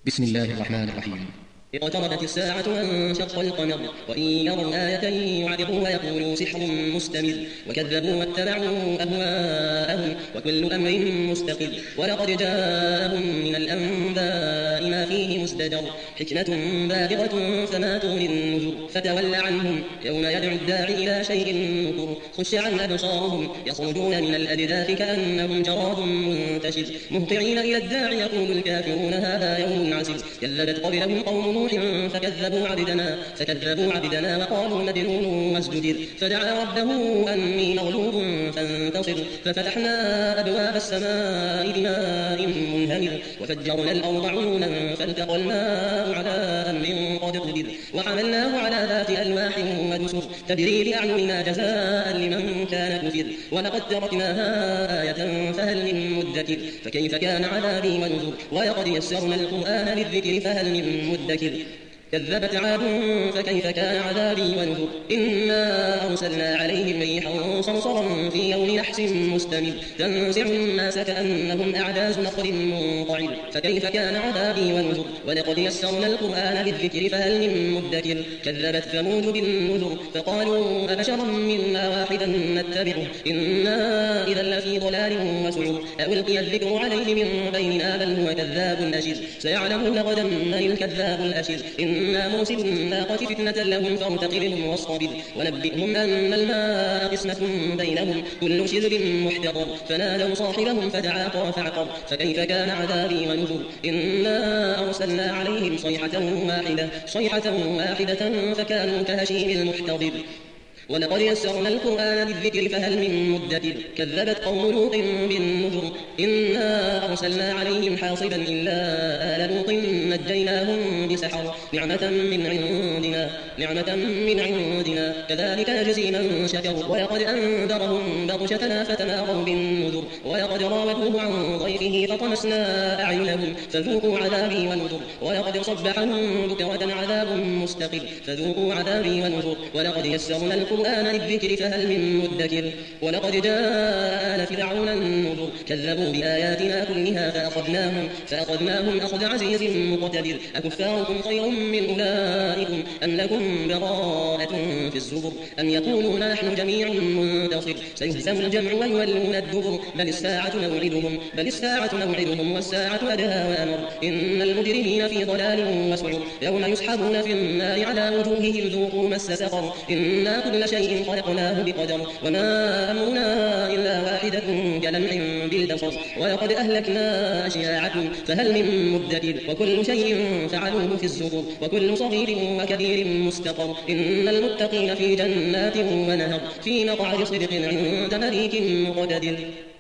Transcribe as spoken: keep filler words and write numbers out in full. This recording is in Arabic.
بسم الله الرحمن الرحيم. اقتربت الساعة وانشق القمر وإن يروا آية يعرضوا ويقولوا سحر مستمر وكذبوا واتبعوا أهواءهم وكل أمر مستقر ولقد جاءهم من الأنباء ما فيه مزدجر حكمة بالغة فما تغني النذر فتول عنهم يوم يدعو الداعي إلى شيء نكر خش عن أبصارهم يخرجون من الأجداث كأنهم جراد منتشر مهطعين إلى الداعي يقول الكافرون هذا يوم عسر كذبت قبلهم قوم نوح فكذبوا عبدنا فكذبوا عبدنا وقالوا مجنون وازدجر فدعا ربه أني مغلوب فانتصر ففتحنا أبواب السماء بماء منهمر وفجرنا الأرض عيونا فالتقى الماء على أمر قد قدر وحملناه على ذات ألواح ودسر تجري بأعيننا جزاء لمن كان كفر ولقد تركناها آية فهل من مدكر فكيف كان عذابي ونذر ولقد يسرنا القرآن للذكر فهل من مدكر كذبت عاد فكيف كان عذابي ونذر إنا أرسلنا عليهم ريحا صرصرا في يوم نحس مستمر تنزع الناس كأنهم أعجاز نخل منقعر فكيف كان عذابي ونذر ولقد يسرنا القرآن للذكر فهل من مدكر كذبت ثمود بالنذر فقالوا أبشرا منا واحدا نتبعه إنا إذا لفي ضلال وسعر ألقي الذكر عليه من بيننا بل هو كذاب أشر سيعلمون غدا من الكذاب الأشر إنا مرسل الناقة فتنة لهم فارتقبهم واصطبر ونبئهم أن الماء قسمة بينهم كل شرب محتضر فنادوا صاحبهم فتعاطى فعقر فكيف كان عذابي ونذر إنا أرسلنا عليهم صيحة واحدة صيحة واحدة فكانوا كهشيم المحتضر ولقد يسرنا القرآن للذكر فهل من مدكر كذبت قوم لوط بالنذر إنا أرسلنا عليهم حاصبا إلا آل لوط نجيناهم بسحر نعمة من عندنا نعمة من عندنا كذلك نجزي من شكر ولقد أنذرهم بطشتنا فتماروا بالنذر ولقد راودوه عن ضيفه فطمسنا أعينهم فذوقوا عذابي ونذر ولقد صبحهم بكرة عذاب مستقر فذوقوا عذابي ونذر ولقد يسرنا القرآن للذكر فهل من مدكر ولقد جاء آل فرعون النذر كذبوا بآياتنا كلها فأخذناهم فأخذناهم أخذ عزيز مقتدر أكفاركم خير من أولئكم أم لكم براءة في الزبر أم يقولون نحن جميع منتصر سيهزم الجمع ويولون الدبر بل الساعة موعدهم بل الساعة موعدهم والساعة أدهى وأمر إن المجرمين في ضلال وسعر يوم يسحبون في النار على وجوههم ذوقوا مس سقر إنا كل شيء خلقناه بقدر وما أمرنا إلا واحدة كلمح بالبصر ولقد أهلكنا أشياعكم فهل من مدكر وكل شيء فعلوه في الزبر وكل صغير وكبير مستقر إن المتقين في جنات ونهر في مقعد صدق عند مليك مقتدر.